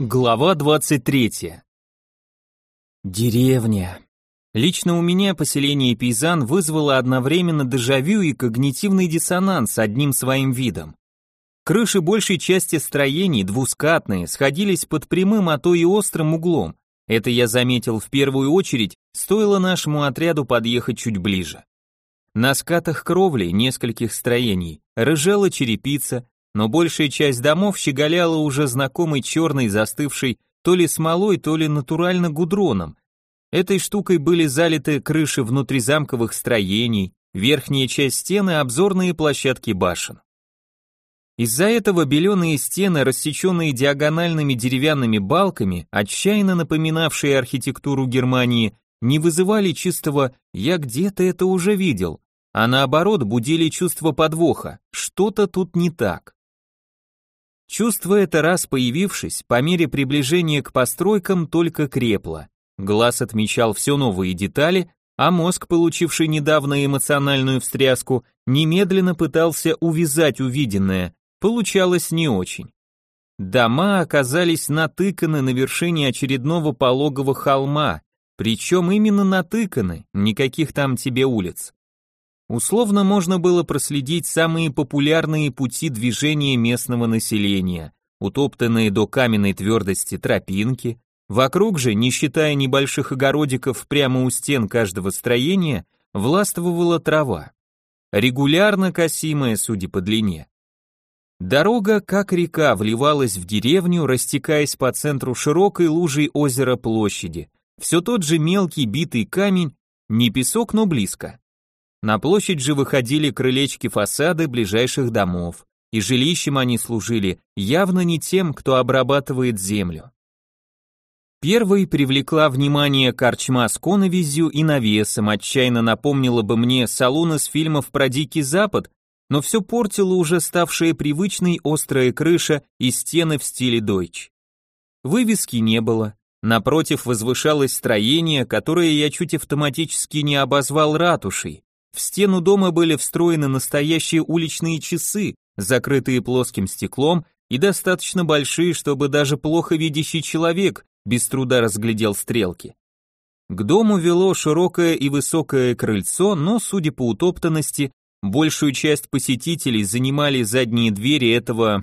Глава 23. Деревня. Лично у меня поселение Пейзан вызвало одновременно дежавю и когнитивный диссонанс одним своим видом. Крыши большей части строений, двускатные, сходились под прямым, а то и острым углом. Это я заметил в первую очередь, стоило нашему отряду подъехать чуть ближе. На скатах кровли нескольких строений рыжела черепица, но большая часть домов щеголяла уже знакомой черной, застывшей то ли смолой, то ли натурально гудроном. Этой штукой были залиты крыши внутризамковых строений, верхняя часть стены, обзорные площадки башен. Из-за этого беленые стены, рассеченные диагональными деревянными балками, отчаянно напоминавшие архитектуру Германии, не вызывали чистого «я где-то это уже видел», а наоборот будили чувство подвоха, что-то тут не так. Чувство это, раз появившись, по мере приближения к постройкам только крепло. Глаз отмечал все новые детали, а мозг, получивший недавно эмоциональную встряску, немедленно пытался увязать увиденное, получалось не очень. Дома оказались натыканы на вершине очередного пологого холма, причем именно натыканы, никаких там тебе улиц. Условно можно было проследить самые популярные пути движения местного населения, утоптанные до каменной твердости тропинки, вокруг же, не считая небольших огородиков прямо у стен каждого строения, властвовала трава, регулярно косимая, судя по длине. Дорога, как река, вливалась в деревню, растекаясь по центру широкой лужей озера площади, все тот же мелкий битый камень, не песок, но близко. На площадь же выходили крылечки фасады ближайших домов, и жилищем они служили явно не тем, кто обрабатывает землю. Первой привлекла внимание корчма с коновизью и навесом, отчаянно напомнила бы мне салон из фильмов про Дикий Запад, но все портило уже ставшая привычной острая крыша и стены в стиле Deutsch. Вывески не было, напротив возвышалось строение, которое я чуть автоматически не обозвал ратушей. В стену дома были встроены настоящие уличные часы, закрытые плоским стеклом и достаточно большие, чтобы даже плохо видящий человек без труда разглядел стрелки. К дому вело широкое и высокое крыльцо, но, судя по утоптанности, большую часть посетителей занимали задние двери этого,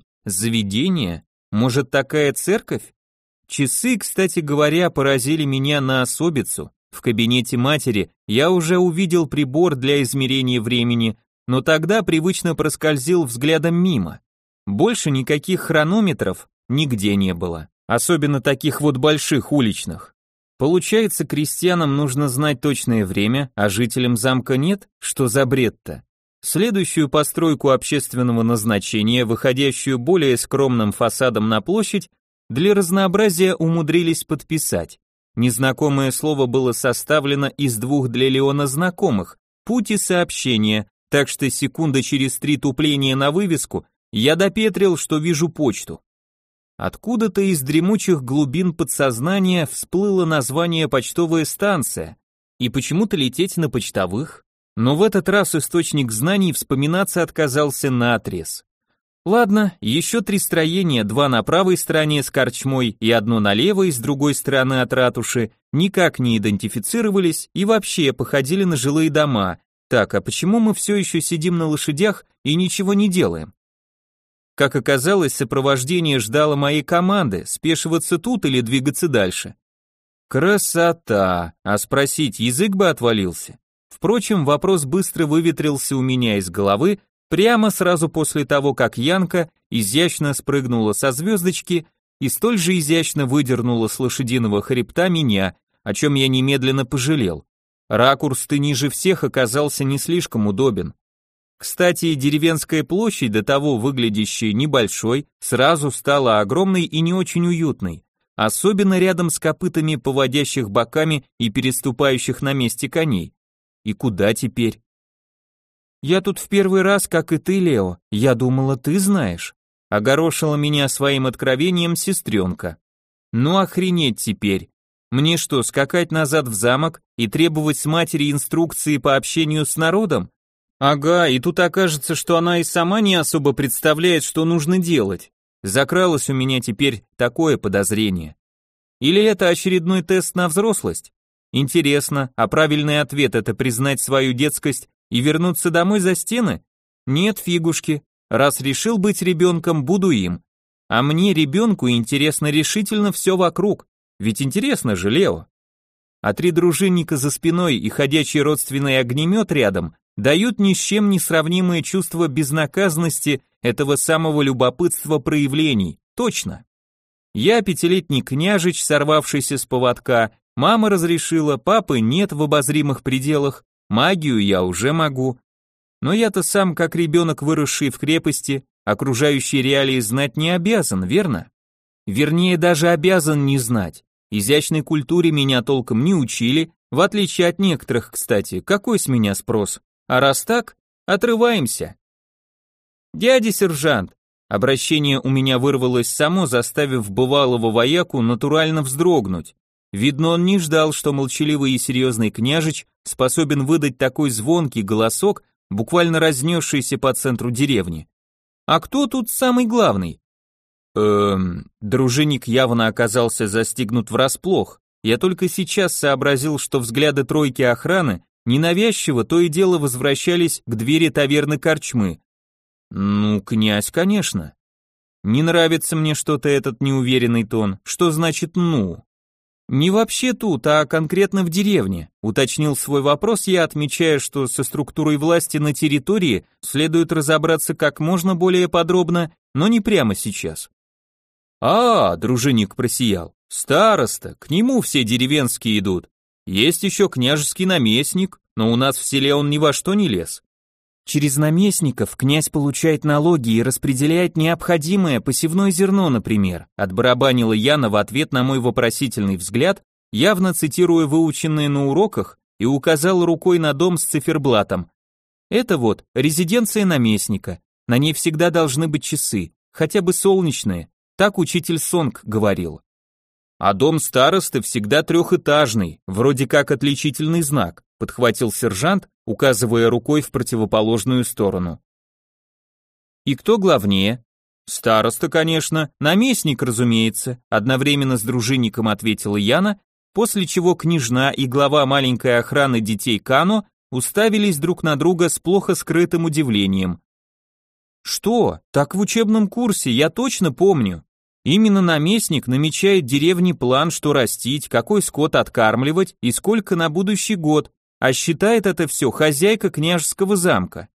заведения. Может, такая церковь? Часы, кстати говоря, поразили меня на особицу. В кабинете матери я уже увидел прибор для измерения времени, но тогда привычно проскользил взглядом мимо. Больше никаких хронометров нигде не было, особенно таких вот больших уличных. Получается, крестьянам нужно знать точное время, а жителям замка нет? Что за бред-то? Следующую постройку общественного назначения, выходящую более скромным фасадом на площадь, для разнообразия умудрились подписать. Незнакомое слово было составлено из двух для Леона знакомых, путь и сообщение, так что секунда через 3 тупления на вывеску я допетрил, что вижу почту. Откуда-то из дремучих глубин подсознания всплыло название «почтовая станция», и почему-то лететь на почтовых, но в этот раз источник знаний вспоминаться отказался наотрез. Ладно, еще 3 строения, 2 на правой стороне с корчмой и одно на левой с другой стороны от ратуши, никак не идентифицировались и вообще походили на жилые дома. Так, а почему мы все еще сидим на лошадях и ничего не делаем? Как оказалось, сопровождение ждало моей команды, спешиваться тут или двигаться дальше. Красота! А спросить, язык бы отвалился? Впрочем, вопрос быстро выветрился у меня из головы, прямо сразу после того, как Янка изящно спрыгнула со звездочки и столь же изящно выдернула с лошадиного хребта меня, о чем я немедленно пожалел. Ракурс-то ниже всех оказался не слишком удобен. Кстати, деревенская площадь, до того выглядящая небольшой, сразу стала огромной и не очень уютной, особенно рядом с копытами поводящих боками и переступающих на месте коней. И куда теперь? «Я тут в первый раз, как и ты, Лео. Я думала, ты знаешь», — огорошила меня своим откровением сестренка. «Ну охренеть теперь. Мне что, скакать назад в замок и требовать с матери инструкции по общению с народом? Ага, и тут окажется, что она и сама не особо представляет, что нужно делать. Закралось у меня теперь такое подозрение. Или это очередной тест на взрослость? Интересно, а правильный ответ это признать свою детскость и вернуться домой за стены? Нет, фигушки. Раз решил быть ребенком, буду им. А мне, ребенку, интересно решительно все вокруг. Ведь интересно же, Лео. А три дружинника за спиной и ходячий родственный огнемет рядом дают ни с чем не сравнимое чувство безнаказанности этого самого любопытства проявлений. Точно. Я пятилетний княжич, сорвавшийся с поводка, мама разрешила, папы нет в обозримых пределах, магию я уже могу. Но я-то сам, как ребенок, выросший в крепости, окружающие реалии знать не обязан, верно? Вернее, даже обязан не знать. Изящной культуре меня толком не учили, в отличие от некоторых, кстати. Какой с меня спрос? А раз так, отрываемся. Дядя сержант, обращение у меня вырвалось само, заставив бывалого вояку натурально вздрогнуть. Видно, он не ждал, что молчаливый и серьезный княжич способен выдать такой звонкий голосок, буквально разнесшийся по центру деревни. А кто тут самый главный? Дружинник явно оказался застигнут врасплох. Я только сейчас сообразил, что взгляды тройки охраны ненавязчиво то и дело возвращались к двери таверны корчмы. Ну, князь, конечно. Не нравится мне что-то этот неуверенный тон. Что значит «ну»? Не вообще тут, а конкретно в деревне. Уточнил свой вопрос я, отмечая, что со структурой власти на территории следует разобраться как можно более подробно, но не прямо сейчас. Дружинник просиял. Староста, к нему все деревенские идут. Есть еще княжеский наместник, но у нас в селе он ни во что не лез. Через наместников князь получает налоги и распределяет необходимое посевное зерно, например, отбарабанила Яна в ответ на мой вопросительный взгляд, явно цитируя выученное на уроках, и указала рукой на дом с циферблатом. Это вот резиденция наместника, на ней всегда должны быть часы, хотя бы солнечные, так учитель Сонг говорил. А дом старосты всегда трехэтажный, вроде как отличительный знак, подхватил сержант, указывая рукой в противоположную сторону. И кто главнее? Староста, конечно, наместник, разумеется, одновременно с дружинником ответила Яна, после чего княжна и глава маленькой охраны детей Кано уставились друг на друга с плохо скрытым удивлением. Что? Так в учебном курсе, я точно помню. Именно наместник намечает деревне план, что растить, какой скот откармливать и сколько на будущий год, а считает это все хозяйка княжеского замка.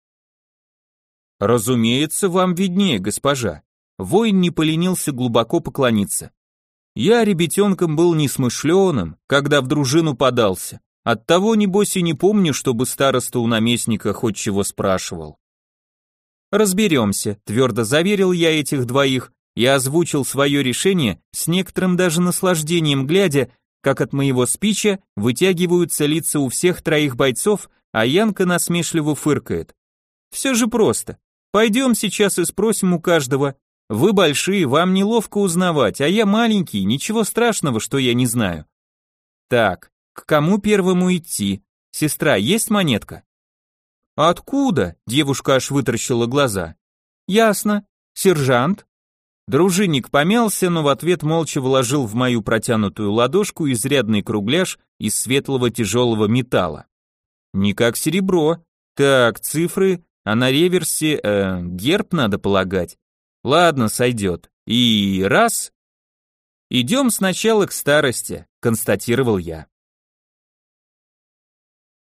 Разумеется, вам виднее, госпожа. Воин не поленился глубоко поклониться. Я ребятенком был несмышленым, когда в дружину подался. Оттого, небось, и не помню, чтобы староста у наместника хоть чего спрашивал. Разберемся, твердо заверил я этих двоих и озвучил свое решение с некоторым даже наслаждением, глядя, как от моего спича вытягиваются лица у всех троих бойцов, а Янка насмешливо фыркает. Все же просто. Пойдем сейчас и спросим у каждого. Вы большие, вам неловко узнавать, а я маленький, ничего страшного, что я не знаю. Так, к кому первому идти? Сестра, есть монетка? Откуда? Девушка аж вытаращила глаза. Ясно. Сержант? Дружинник помялся, но в ответ молча вложил в мою протянутую ладошку изрядный кругляш из светлого тяжелого металла. Не как серебро. Так, цифры, а на реверсе, герб надо полагать. Ладно, сойдет. И раз. Идем сначала к старости, констатировал я.